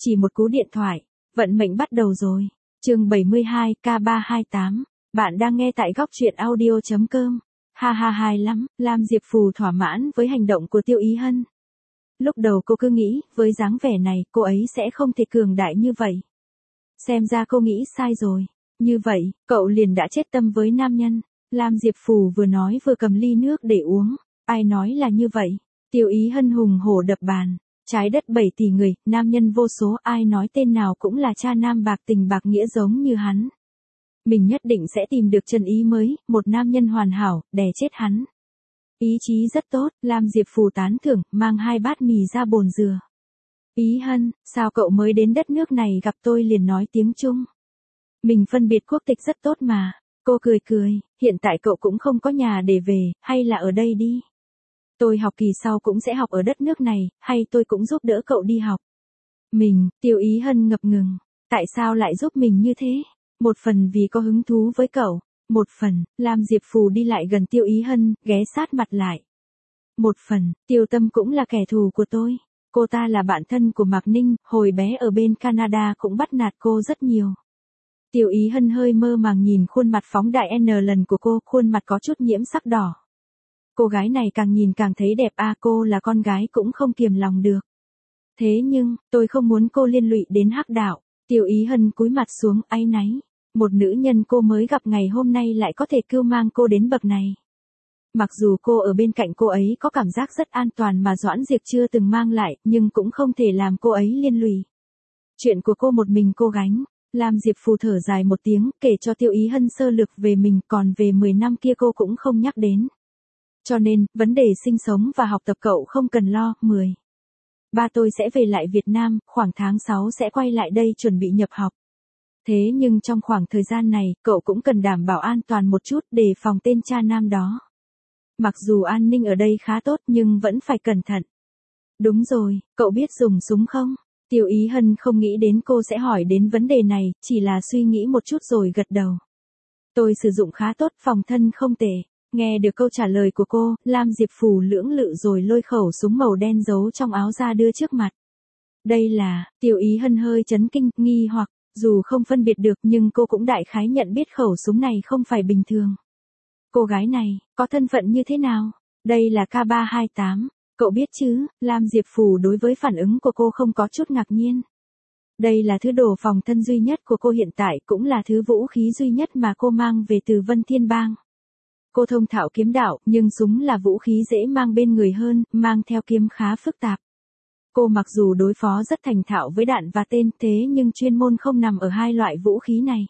Chỉ một cú điện thoại, vận mệnh bắt đầu rồi. Chương 72, K328. Bạn đang nghe tại góc truyện audio.com. Ha ha hay lắm, Lam Diệp Phù thỏa mãn với hành động của Tiêu Ý Hân. Lúc đầu cô cứ nghĩ, với dáng vẻ này, cô ấy sẽ không thể cường đại như vậy. Xem ra cô nghĩ sai rồi. Như vậy, cậu liền đã chết tâm với nam nhân. Lam Diệp Phù vừa nói vừa cầm ly nước để uống. Ai nói là như vậy? Tiêu Ý Hân hùng hổ đập bàn. Trái đất 7 tỷ người, nam nhân vô số, ai nói tên nào cũng là cha nam bạc tình bạc nghĩa giống như hắn. Mình nhất định sẽ tìm được chân ý mới, một nam nhân hoàn hảo, đè chết hắn. Ý chí rất tốt, Lam Diệp Phù tán thưởng, mang 2 bát mì ra bồn dừa. Ý Hân, sao cậu mới đến đất nước này gặp tôi liền nói tiếng Trung? Mình phân biệt quốc tịch rất tốt mà. Cô cười cười, hiện tại cậu cũng không có nhà để về, hay là ở đây đi. Tôi học kỳ sau cũng sẽ học ở đất nước này, hay tôi cũng giúp đỡ cậu đi học. Mình, Tiêu Ý Hân ngập ngừng. Tại sao lại giúp mình như thế? Một phần vì có hứng thú với cậu. Một phần, Lam Diệp Phù đi lại gần Tiêu Ý Hân, ghé sát mặt lại. Một phần, Tiêu Tâm cũng là kẻ thù của tôi. Cô ta là bạn thân của Mạc Ninh, hồi bé ở bên Canada cũng bắt nạt cô rất nhiều. Tiêu Ý Hân hơi mơ màng nhìn khuôn mặt phóng đại N lần của cô, khuôn mặt có chút nhiễm sắc đỏ. Cô gái này càng nhìn càng thấy đẹp cô là con gái cũng không kiềm lòng được. Thế nhưng, tôi không muốn cô liên lụy đến hắc đạo. Tiêu Ý Hân cúi mặt xuống, áy náy. Một nữ nhân cô mới gặp ngày hôm nay lại có thể cưu mang cô đến bậc này. Mặc dù cô ở bên cạnh cô ấy có cảm giác rất an toàn mà Doãn Diệp chưa từng mang lại, nhưng cũng không thể làm cô ấy liên lụy. Chuyện của cô một mình cô gánh. Lam Diệp Phù thở dài một tiếng, kể cho Tiêu Ý Hân sơ lược về mình, còn về 10 năm kia cô cũng không nhắc đến. Cho nên, vấn đề sinh sống và học tập cậu không cần lo. 10. Ba tôi sẽ về lại Việt Nam, khoảng tháng 6 sẽ quay lại đây chuẩn bị nhập học. Thế nhưng trong khoảng thời gian này, cậu cũng cần đảm bảo an toàn một chút để phòng tên cha nam đó. Mặc dù an ninh ở đây khá tốt nhưng vẫn phải cẩn thận. Đúng rồi, cậu biết dùng súng không? Tiêu Ý Hân không nghĩ đến cô sẽ hỏi đến vấn đề này, chỉ là suy nghĩ một chút rồi gật đầu. Tôi sử dụng khá tốt, phòng thân không tệ. Nghe được câu trả lời của cô, Lam Diệp Phù lưỡng lự rồi lôi khẩu súng màu đen giấu trong áo ra đưa trước mặt. Đây là, Tiêu Ý Hân hơi chấn kinh, nghi hoặc, dù không phân biệt được nhưng cô cũng đại khái nhận biết khẩu súng này không phải bình thường. Cô gái này, có thân phận như thế nào? Đây là K328, cậu biết chứ? Lam Diệp Phù đối với phản ứng của cô không có chút ngạc nhiên. Đây là thứ đồ phòng thân duy nhất của cô hiện tại, cũng là thứ vũ khí duy nhất mà cô mang về từ Vân Thiên Bang. Cô thông thạo kiếm đạo, nhưng súng là vũ khí dễ mang bên người hơn, mang theo kiếm khá phức tạp. Cô mặc dù đối phó rất thành thạo với đạn và tên, thế nhưng chuyên môn không nằm ở hai loại vũ khí này.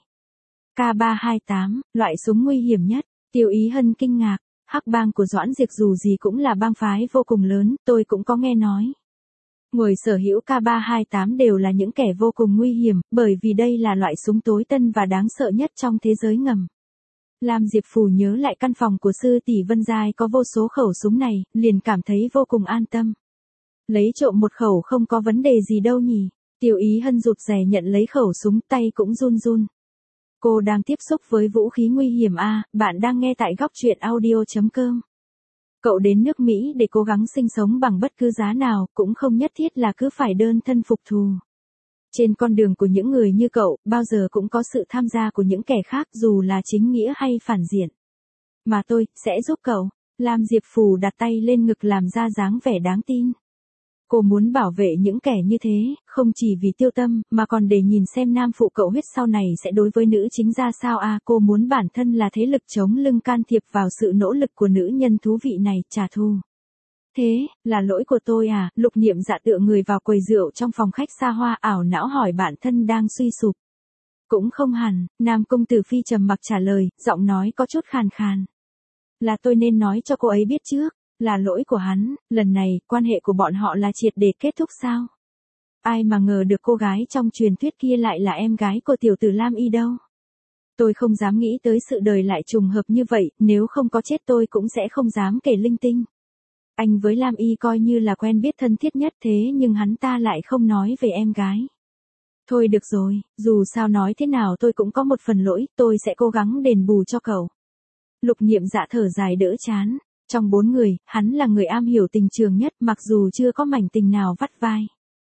K328, loại súng nguy hiểm nhất. Tiêu Ý Hân kinh ngạc, hắc bang của Doãn Diệp dù gì cũng là bang phái vô cùng lớn, tôi cũng có nghe nói. Người sở hữu K328 đều là những kẻ vô cùng nguy hiểm, bởi vì đây là loại súng tối tân và đáng sợ nhất trong thế giới ngầm. Lam Diệp Phù nhớ lại căn phòng của sư tỷ Vân Giai có vô số khẩu súng này, liền cảm thấy vô cùng an tâm. Lấy trộm một khẩu không có vấn đề gì đâu nhỉ. Tiêu Ý Hân rụt rè nhận lấy khẩu súng, tay cũng run run. Cô đang tiếp xúc với vũ khí nguy hiểm bạn đang nghe tại góc truyện audio.com. Cậu đến nước Mỹ để cố gắng sinh sống bằng bất cứ giá nào, cũng không nhất thiết là cứ phải đơn thân phục thù. Trên con đường của những người như cậu, bao giờ cũng có sự tham gia của những kẻ khác dù là chính nghĩa hay phản diện. Mà tôi, sẽ giúp cậu. Lam Diệp Phù đặt tay lên ngực làm ra dáng vẻ đáng tin. Cô muốn bảo vệ những kẻ như thế, không chỉ vì Tiêu Tâm, mà còn để nhìn xem nam phụ cậu huyết sau này sẽ đối với nữ chính ra sao cô muốn bản thân là thế lực chống lưng can thiệp vào sự nỗ lực của nữ nhân thú vị này, trả thù. Thế, là lỗi của tôi Lục Niệm Dạ tựa người vào quầy rượu trong phòng khách xa hoa ảo não hỏi bản thân đang suy sụp. Cũng không hẳn, Nam Công Tử Phi trầm mặc trả lời, giọng nói có chút khàn khàn. Là tôi nên nói cho cô ấy biết trước. Là lỗi của hắn, lần này, quan hệ của bọn họ là triệt để kết thúc sao? Ai mà ngờ được cô gái trong truyền thuyết kia lại là em gái của tiểu tử Lam Y đâu. Tôi không dám nghĩ tới sự đời lại trùng hợp như vậy, nếu không có chết tôi cũng sẽ không dám kể linh tinh. Anh với Lam Y coi như là quen biết thân thiết nhất thế nhưng hắn ta lại không nói về em gái. Thôi được rồi, dù sao nói thế nào tôi cũng có một phần lỗi, tôi sẽ cố gắng đền bù cho cậu. Lục Niệm Dạ thở dài đỡ chán. Trong 4 người, hắn là người am hiểu tình trường nhất mặc dù chưa có mảnh tình nào vắt vai.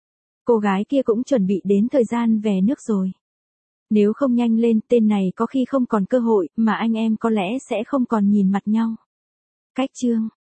cô gái kia cũng chuẩn bị đến thời gian về nước rồi. Nếu không nhanh lên, tên này có khi không còn cơ hội, mà anh em có lẽ sẽ không còn nhìn mặt nhau. Cách chương